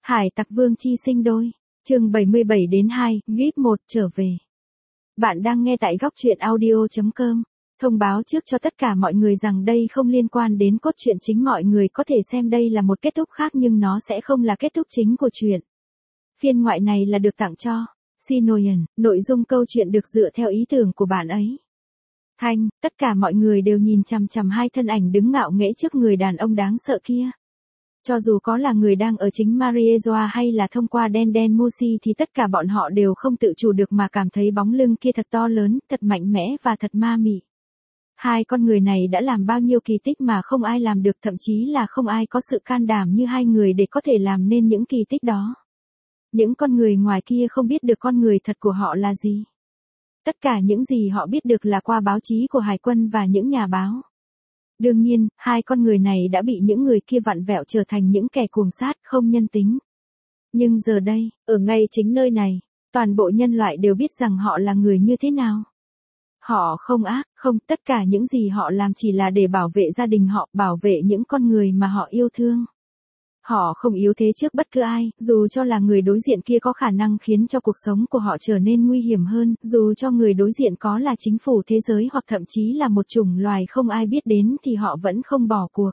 Hải tặc Vương Chi sinh đôi. Chương 77-2, Gip 1 trở về. Bạn đang nghe tại góc truyện audio.com. Thông báo trước cho tất cả mọi người rằng đây không liên quan đến cốt truyện chính, mọi người có thể xem đây là một kết thúc khác nhưng nó sẽ không là kết thúc chính của truyện. Phiên ngoại này là được tặng cho Sinoyan, nội dung câu chuyện được dựa theo ý tưởng của bạn ấy. Thanh, tất cả mọi người đều nhìn chằm chằm hai thân ảnh đứng ngạo nghễ trước người đàn ông đáng sợ kia. Cho dù có là người đang ở chính Mariejoa hay là thông qua Den Musi thì tất cả bọn họ đều không tự chủ được mà cảm thấy bóng lưng kia thật to lớn, thật mạnh mẽ và thật ma mị. Hai con người này đã làm bao nhiêu kỳ tích mà không ai làm được, thậm chí là không ai có sự can đảm như hai người để có thể làm nên những kỳ tích đó. Những con người ngoài kia không biết được con người thật của họ là gì. Tất cả những gì họ biết được là qua báo chí của hải quân và những nhà báo. Đương nhiên, hai con người này đã bị những người kia vặn vẹo trở thành những kẻ cuồng sát, không nhân tính. Nhưng giờ đây, ở ngay chính nơi này, toàn bộ nhân loại đều biết rằng họ là người như thế nào. Họ không ác, không, tất cả những gì họ làm chỉ là để bảo vệ gia đình họ, bảo vệ những con người mà họ yêu thương. Họ không yếu thế trước bất cứ ai, dù cho là người đối diện kia có khả năng khiến cho cuộc sống của họ trở nên nguy hiểm hơn, dù cho người đối diện có là chính phủ thế giới hoặc thậm chí là một chủng loài không ai biết đến thì họ vẫn không bỏ cuộc.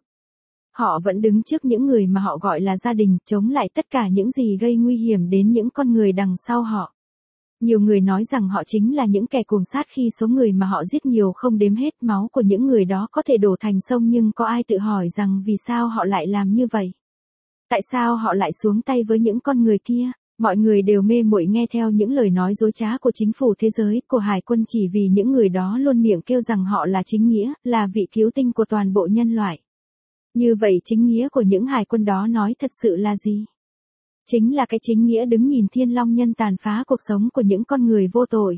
Họ vẫn đứng trước những người mà họ gọi là gia đình, chống lại tất cả những gì gây nguy hiểm đến những con người đằng sau họ. Nhiều người nói rằng họ chính là những kẻ cuồng sát khi số người mà họ giết nhiều không đếm hết, máu của những người đó có thể đổ thành sông, nhưng có ai tự hỏi rằng vì sao họ lại làm như vậy? Tại sao họ lại xuống tay với những con người kia? Mọi người đều mê muội nghe theo những lời nói dối trá của chính phủ thế giới, của hải quân, chỉ vì những người đó luôn miệng kêu rằng họ là chính nghĩa, là vị cứu tinh của toàn bộ nhân loại. Như vậy chính nghĩa của những hải quân đó nói thật sự là gì? Chính là cái chính nghĩa đứng nhìn thiên long nhân tàn phá cuộc sống của những con người vô tội.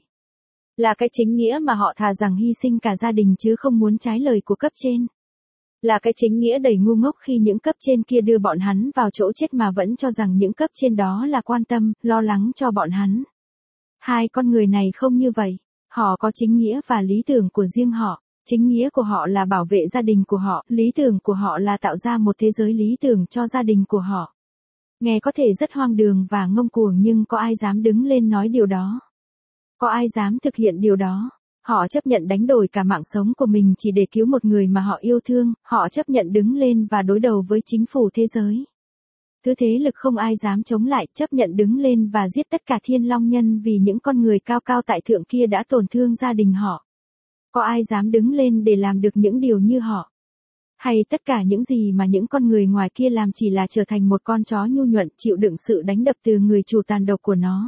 Là cái chính nghĩa mà họ thà rằng hy sinh cả gia đình chứ không muốn trái lời của cấp trên. Là cái chính nghĩa đầy ngu ngốc khi những cấp trên kia đưa bọn hắn vào chỗ chết mà vẫn cho rằng những cấp trên đó là quan tâm, lo lắng cho bọn hắn. Hai con người này không như vậy. Họ có chính nghĩa và lý tưởng của riêng họ. Chính nghĩa của họ là bảo vệ gia đình của họ, lý tưởng của họ là tạo ra một thế giới lý tưởng cho gia đình của họ. Nghe có thể rất hoang đường và ngông cuồng nhưng có ai dám đứng lên nói điều đó? Có ai dám thực hiện điều đó? Họ chấp nhận đánh đổi cả mạng sống của mình chỉ để cứu một người mà họ yêu thương, họ chấp nhận đứng lên và đối đầu với chính phủ thế giới. Thứ thế lực không ai dám chống lại, chấp nhận đứng lên và giết tất cả thiên long nhân vì những con người cao cao tại thượng kia đã tổn thương gia đình họ. Có ai dám đứng lên để làm được những điều như họ? Hay tất cả những gì mà những con người ngoài kia làm chỉ là trở thành một con chó nhu nhuận chịu đựng sự đánh đập từ người chủ tàn độc của nó?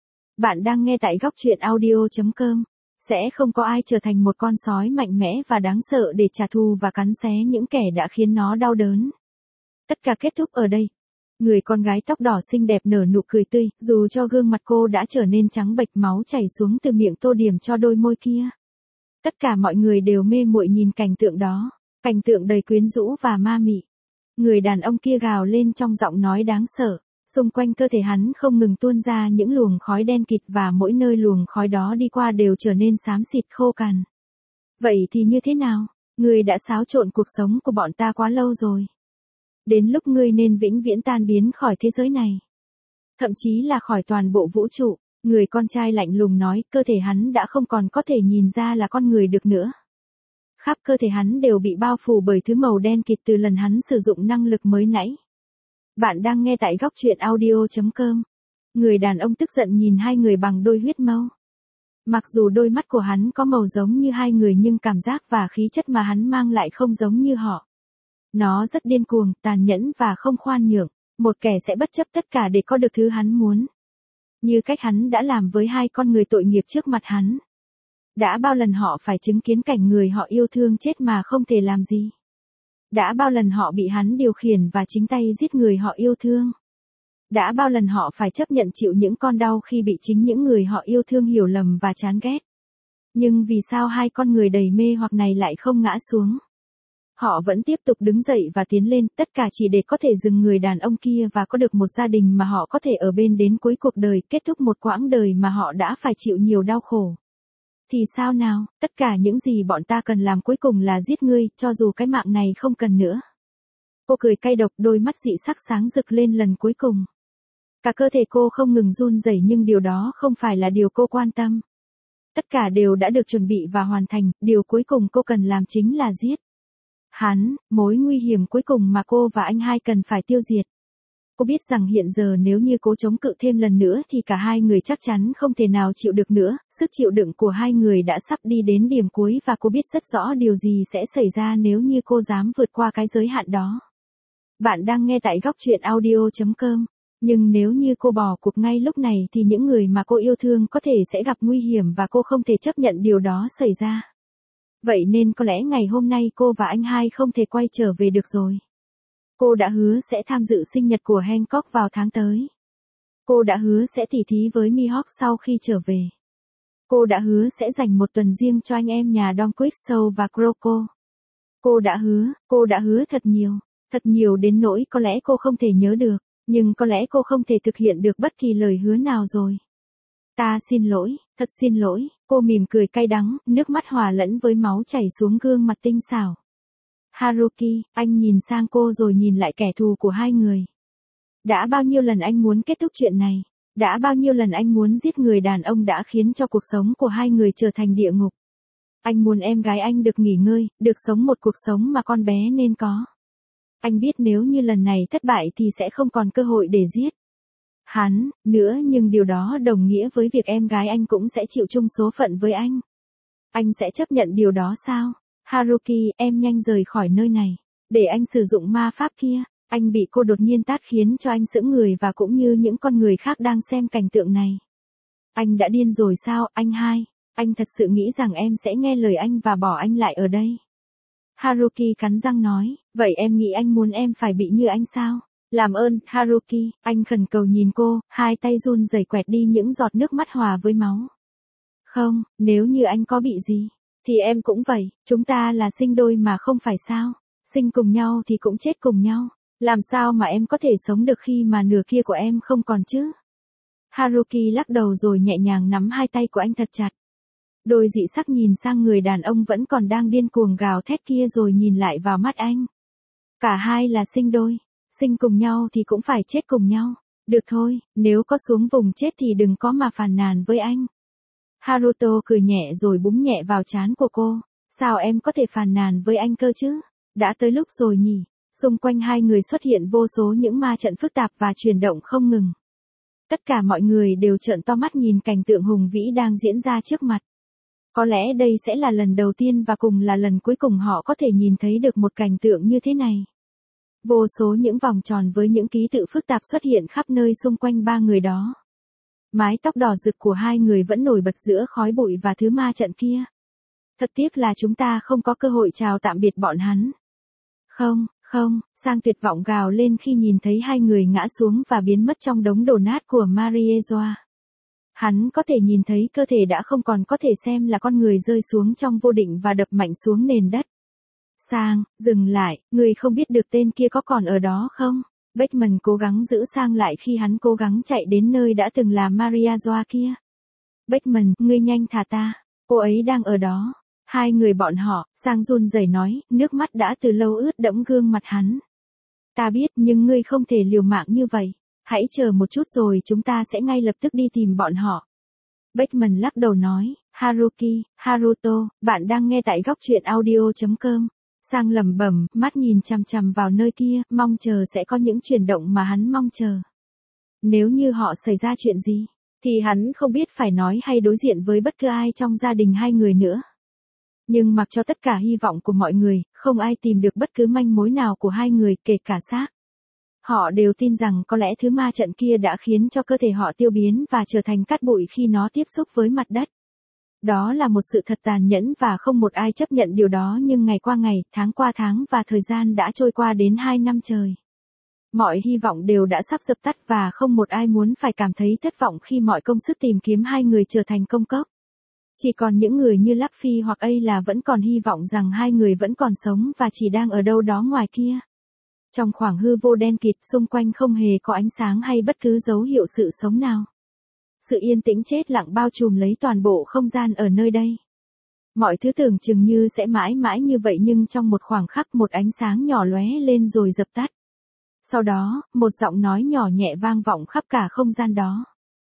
Bạn đang nghe tại góc truyện audio.com. Sẽ không có ai trở thành một con sói mạnh mẽ và đáng sợ để trả thù và cắn xé những kẻ đã khiến nó đau đớn. Tất cả kết thúc ở đây. Người con gái tóc đỏ xinh đẹp nở nụ cười tươi, dù cho gương mặt cô đã trở nên trắng bệch, máu chảy xuống từ miệng tô điểm cho đôi môi kia. Tất cả mọi người đều mê muội nhìn cảnh tượng đó, cảnh tượng đầy quyến rũ và ma mị. Người đàn ông kia gào lên trong giọng nói đáng sợ. Xung quanh cơ thể hắn không ngừng tuôn ra những luồng khói đen kịt và mỗi nơi luồng khói đó đi qua đều trở nên xám xịt khô cằn. Vậy thì như thế nào? Ngươi đã xáo trộn cuộc sống của bọn ta quá lâu rồi. Đến lúc ngươi nên vĩnh viễn tan biến khỏi thế giới này. Thậm chí là khỏi toàn bộ vũ trụ. Người con trai lạnh lùng nói, cơ thể hắn đã không còn có thể nhìn ra là con người được nữa. Khắp cơ thể hắn đều bị bao phủ bởi thứ màu đen kịt từ lần hắn sử dụng năng lực mới nãy. Bạn đang nghe tại góc truyện audio.com. Người đàn ông tức giận nhìn hai người bằng đôi huyết mâu. Mặc dù đôi mắt của hắn có màu giống như hai người nhưng cảm giác và khí chất mà hắn mang lại không giống như họ. Nó rất điên cuồng, tàn nhẫn và không khoan nhượng. Một kẻ sẽ bất chấp tất cả để có được thứ hắn muốn. Như cách hắn đã làm với hai con người tội nghiệp trước mặt hắn. Đã bao lần họ phải chứng kiến cảnh người họ yêu thương chết mà không thể làm gì. Đã bao lần họ bị hắn điều khiển và chính tay giết người họ yêu thương. Đã bao lần họ phải chấp nhận chịu những con đau khi bị chính những người họ yêu thương hiểu lầm và chán ghét. Nhưng vì sao hai con người đầy mê hoặc này lại không ngã xuống? Họ vẫn tiếp tục đứng dậy và tiến lên, tất cả chỉ để có thể dừng người đàn ông kia và có được một gia đình mà họ có thể ở bên đến cuối cuộc đời, kết thúc một quãng đời mà họ đã phải chịu nhiều đau khổ. Thì sao nào, tất cả những gì bọn ta cần làm cuối cùng là giết ngươi, cho dù cái mạng này không cần nữa. Cô cười cay độc, đôi mắt dị sắc sáng rực lên lần cuối cùng. Cả cơ thể cô không ngừng run rẩy nhưng điều đó không phải là điều cô quan tâm. Tất cả đều đã được chuẩn bị và hoàn thành, điều cuối cùng cô cần làm chính là giết hắn, mối nguy hiểm cuối cùng mà cô và anh hai cần phải tiêu diệt. Cô biết rằng hiện giờ nếu như cố chống cự thêm lần nữa thì cả hai người chắc chắn không thể nào chịu được nữa, sức chịu đựng của hai người đã sắp đi đến điểm cuối và cô biết rất rõ điều gì sẽ xảy ra nếu như cô dám vượt qua cái giới hạn đó. Bạn đang nghe tại góc truyện audio.com. Nhưng nếu như cô bỏ cuộc ngay lúc này thì những người mà cô yêu thương có thể sẽ gặp nguy hiểm và cô không thể chấp nhận điều đó xảy ra. Vậy nên có lẽ ngày hôm nay cô và anh hai không thể quay trở về được rồi. Cô đã hứa sẽ tham dự sinh nhật của Hancock vào tháng tới. Cô đã hứa sẽ tỉ thí với Mihawk sau khi trở về. Cô đã hứa sẽ dành một tuần riêng cho anh em nhà Donquist Show và Croco. Cô đã hứa thật nhiều đến nỗi có lẽ cô không thể nhớ được, nhưng có lẽ cô không thể thực hiện được bất kỳ lời hứa nào rồi. Ta xin lỗi, thật xin lỗi, cô mỉm cười cay đắng, nước mắt hòa lẫn với máu chảy xuống gương mặt tinh xảo. Haruki, anh nhìn sang cô rồi nhìn lại kẻ thù của hai người. Đã bao nhiêu lần anh muốn kết thúc chuyện này? Đã bao nhiêu lần anh muốn giết người đàn ông đã khiến cho cuộc sống của hai người trở thành địa ngục? Anh muốn em gái anh được nghỉ ngơi, được sống một cuộc sống mà con bé nên có. Anh biết nếu như lần này thất bại thì sẽ không còn cơ hội để giết hắn nữa, nhưng điều đó đồng nghĩa với việc em gái anh cũng sẽ chịu chung số phận với anh. Anh sẽ chấp nhận điều đó sao? Haruki, em nhanh rời khỏi nơi này. Để anh sử dụng ma pháp kia. Anh bị cô đột nhiên tát khiến cho anh sững người và cũng như những con người khác đang xem cảnh tượng này. Anh đã điên rồi sao, anh hai? Anh thật sự nghĩ rằng em sẽ nghe lời anh và bỏ anh lại ở đây? Haruki cắn răng nói, vậy em nghĩ anh muốn em phải bị như anh sao? Làm ơn, Haruki, anh khẩn cầu nhìn cô, hai tay run rẩy quẹt đi những giọt nước mắt hòa với máu. Không, nếu như anh có bị gì, thì em cũng vậy, chúng ta là sinh đôi mà không phải sao? Sinh cùng nhau thì cũng chết cùng nhau. Làm sao mà em có thể sống được khi mà nửa kia của em không còn chứ? Haruki lắc đầu rồi nhẹ nhàng nắm hai tay của anh thật chặt. Đôi dị sắc nhìn sang người đàn ông vẫn còn đang điên cuồng gào thét kia rồi nhìn lại vào mắt anh. Cả hai là sinh đôi, sinh cùng nhau thì cũng phải chết cùng nhau. Được thôi, nếu có xuống vùng chết thì đừng có mà phàn nàn với anh. Haruto cười nhẹ rồi búng nhẹ vào trán của cô. Sao em có thể phàn nàn với anh cơ chứ? Đã tới lúc rồi nhỉ? Xung quanh hai người xuất hiện vô số những ma trận phức tạp và chuyển động không ngừng. Tất cả mọi người đều trợn to mắt nhìn cảnh tượng hùng vĩ đang diễn ra trước mặt. Có lẽ đây sẽ là lần đầu tiên và cùng là lần cuối cùng họ có thể nhìn thấy được một cảnh tượng như thế này. Vô số những vòng tròn với những ký tự phức tạp xuất hiện khắp nơi xung quanh ba người đó. Mái tóc đỏ rực của hai người vẫn nổi bật giữa khói bụi và thứ ma trận kia. Thật tiếc là chúng ta không có cơ hội chào tạm biệt bọn hắn. Không, Sang tuyệt vọng gào lên khi nhìn thấy hai người ngã xuống và biến mất trong đống đổ nát của Mariejoa. Hắn có thể nhìn thấy cơ thể đã không còn có thể xem là con người rơi xuống trong vô định và đập mạnh xuống nền đất. Sang, dừng lại, người không biết được tên kia có còn ở đó không? Beckman cố gắng giữ Sang lại khi hắn cố gắng chạy đến nơi đã từng là Mariejoa kia. Beckman, ngươi nhanh thả ta, cô ấy đang ở đó. Hai người bọn họ, Sang run rẩy nói, nước mắt đã từ lâu ướt đẫm gương mặt hắn. Ta biết nhưng ngươi không thể liều mạng như vậy. Hãy chờ một chút rồi chúng ta sẽ ngay lập tức đi tìm bọn họ. Beckman lắc đầu nói, Haruto, bạn đang nghe tại góc truyện audio.com. Sang lẩm bẩm, mắt nhìn chằm chằm vào nơi kia, mong chờ sẽ có những chuyển động mà hắn mong chờ. Nếu như họ xảy ra chuyện gì, thì hắn không biết phải nói hay đối diện với bất cứ ai trong gia đình hai người nữa. Nhưng mặc cho tất cả hy vọng của mọi người, không ai tìm được bất cứ manh mối nào của hai người, kể cả xác. Họ đều tin rằng có lẽ thứ ma trận kia đã khiến cho cơ thể họ tiêu biến và trở thành cát bụi khi nó tiếp xúc với mặt đất. Đó là một sự thật tàn nhẫn và không một ai chấp nhận điều đó, nhưng ngày qua ngày, tháng qua tháng và thời gian đã trôi qua đến 2 năm trời. Mọi hy vọng đều đã sắp dập tắt và không một ai muốn phải cảm thấy thất vọng khi mọi công sức tìm kiếm hai người trở thành công cốc. Chỉ còn những người như Luffy hoặc A là vẫn còn hy vọng rằng hai người vẫn còn sống và chỉ đang ở đâu đó ngoài kia. Trong khoảng hư vô đen kịt xung quanh không hề có ánh sáng hay bất cứ dấu hiệu sự sống nào. Sự yên tĩnh chết lặng bao trùm lấy toàn bộ không gian ở nơi đây. Mọi thứ tưởng chừng như sẽ mãi mãi như vậy nhưng trong một khoảng khắc một ánh sáng nhỏ lóe lên rồi dập tắt. Sau đó, một giọng nói nhỏ nhẹ vang vọng khắp cả không gian đó.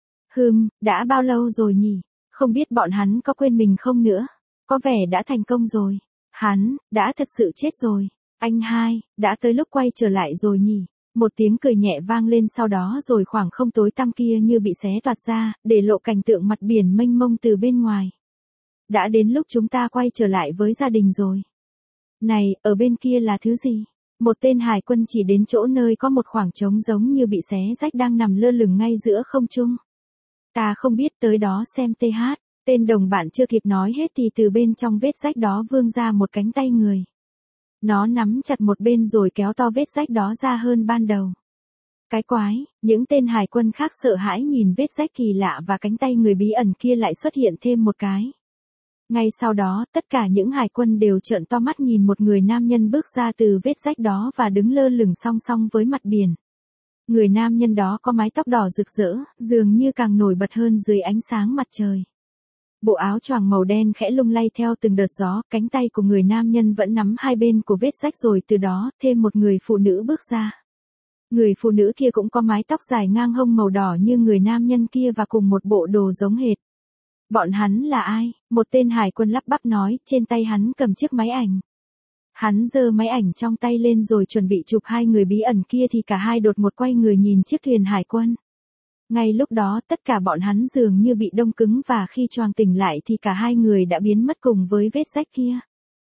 Đã bao lâu rồi nhỉ? Không biết bọn hắn có quên mình không nữa? Có vẻ đã thành công rồi. Hắn, đã thật sự chết rồi. Anh hai, đã tới lúc quay trở lại rồi nhỉ? Một tiếng cười nhẹ vang lên sau đó rồi khoảng không tối tăm kia như bị xé toạc ra, để lộ cảnh tượng mặt biển mênh mông từ bên ngoài. Đã đến lúc chúng ta quay trở lại với gia đình rồi. Này, ở bên kia là thứ gì? Một tên hải quân chỉ đến chỗ nơi có một khoảng trống giống như bị xé rách đang nằm lơ lửng ngay giữa không trung. Ta không biết, tới đó xem TH. Tên đồng bạn chưa kịp nói hết thì từ bên trong vết rách đó vươn ra một cánh tay người. Nó nắm chặt một bên rồi kéo to vết rách đó ra hơn ban đầu. Cái quái, những tên hải quân khác sợ hãi nhìn vết rách kỳ lạ và cánh tay người bí ẩn kia lại xuất hiện thêm một cái. Ngay sau đó, tất cả những hải quân đều trợn to mắt nhìn một người nam nhân bước ra từ vết rách đó và đứng lơ lửng song song với mặt biển. Người nam nhân đó có mái tóc đỏ rực rỡ, dường như càng nổi bật hơn dưới ánh sáng mặt trời. Bộ áo choàng màu đen khẽ lung lay theo từng đợt gió, cánh tay của người nam nhân vẫn nắm hai bên của vết rách rồi từ đó, thêm một người phụ nữ bước ra. Người phụ nữ kia cũng có mái tóc dài ngang hông màu đỏ như người nam nhân kia và cùng một bộ đồ giống hệt. Bọn hắn là ai? Một tên hải quân lắp bắp nói, trên tay hắn cầm chiếc máy ảnh. Hắn giơ máy ảnh trong tay lên rồi chuẩn bị chụp hai người bí ẩn kia thì cả hai đột ngột quay người nhìn chiếc thuyền hải quân. Ngay lúc đó tất cả bọn hắn dường như bị đông cứng và khi choàng tỉnh lại thì cả hai người đã biến mất cùng với vết rách kia.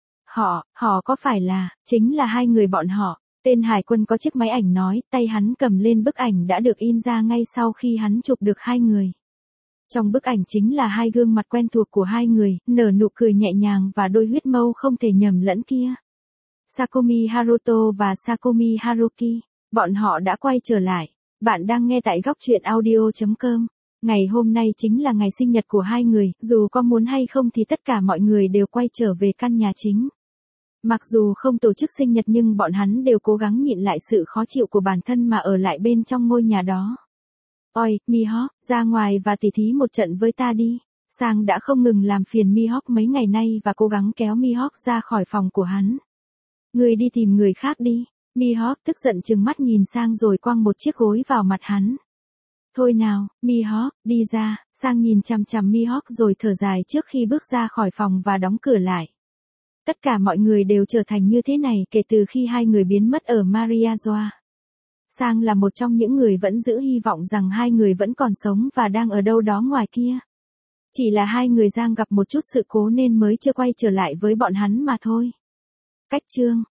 Họ có phải là, chính là hai người bọn họ. Tên hải quân có chiếc máy ảnh nói, tay hắn cầm lên bức ảnh đã được in ra ngay sau khi hắn chụp được hai người. Trong bức ảnh chính là hai gương mặt quen thuộc của hai người, nở nụ cười nhẹ nhàng và đôi huyết mâu không thể nhầm lẫn kia. Sakomi Haruto và Sakomi Haruki, bọn họ đã quay trở lại. Bạn đang nghe tại góc truyện audio.com. Ngày hôm nay chính là ngày sinh nhật của hai người, dù có muốn hay không thì tất cả mọi người đều quay trở về căn nhà chính. Mặc dù không tổ chức sinh nhật nhưng bọn hắn đều cố gắng nhịn lại sự khó chịu của bản thân mà ở lại bên trong ngôi nhà đó. Ôi, Mihawk, ra ngoài và tỉ thí một trận với ta đi. Sang đã không ngừng làm phiền Mihawk mấy ngày nay và cố gắng kéo Mihawk ra khỏi phòng của hắn. Người đi tìm người khác đi. Mihawk tức giận trừng mắt nhìn Sang rồi quăng một chiếc gối vào mặt hắn. Thôi nào, Mihawk, đi ra. Sang nhìn chằm chằm Mihawk rồi thở dài trước khi bước ra khỏi phòng và đóng cửa lại. Tất cả mọi người đều trở thành như thế này kể từ khi hai người biến mất ở Mariajoa. Sang là một trong những người vẫn giữ hy vọng rằng hai người vẫn còn sống và đang ở đâu đó ngoài kia. Chỉ là hai người Giang gặp một chút sự cố nên mới chưa quay trở lại với bọn hắn mà thôi. Cách chương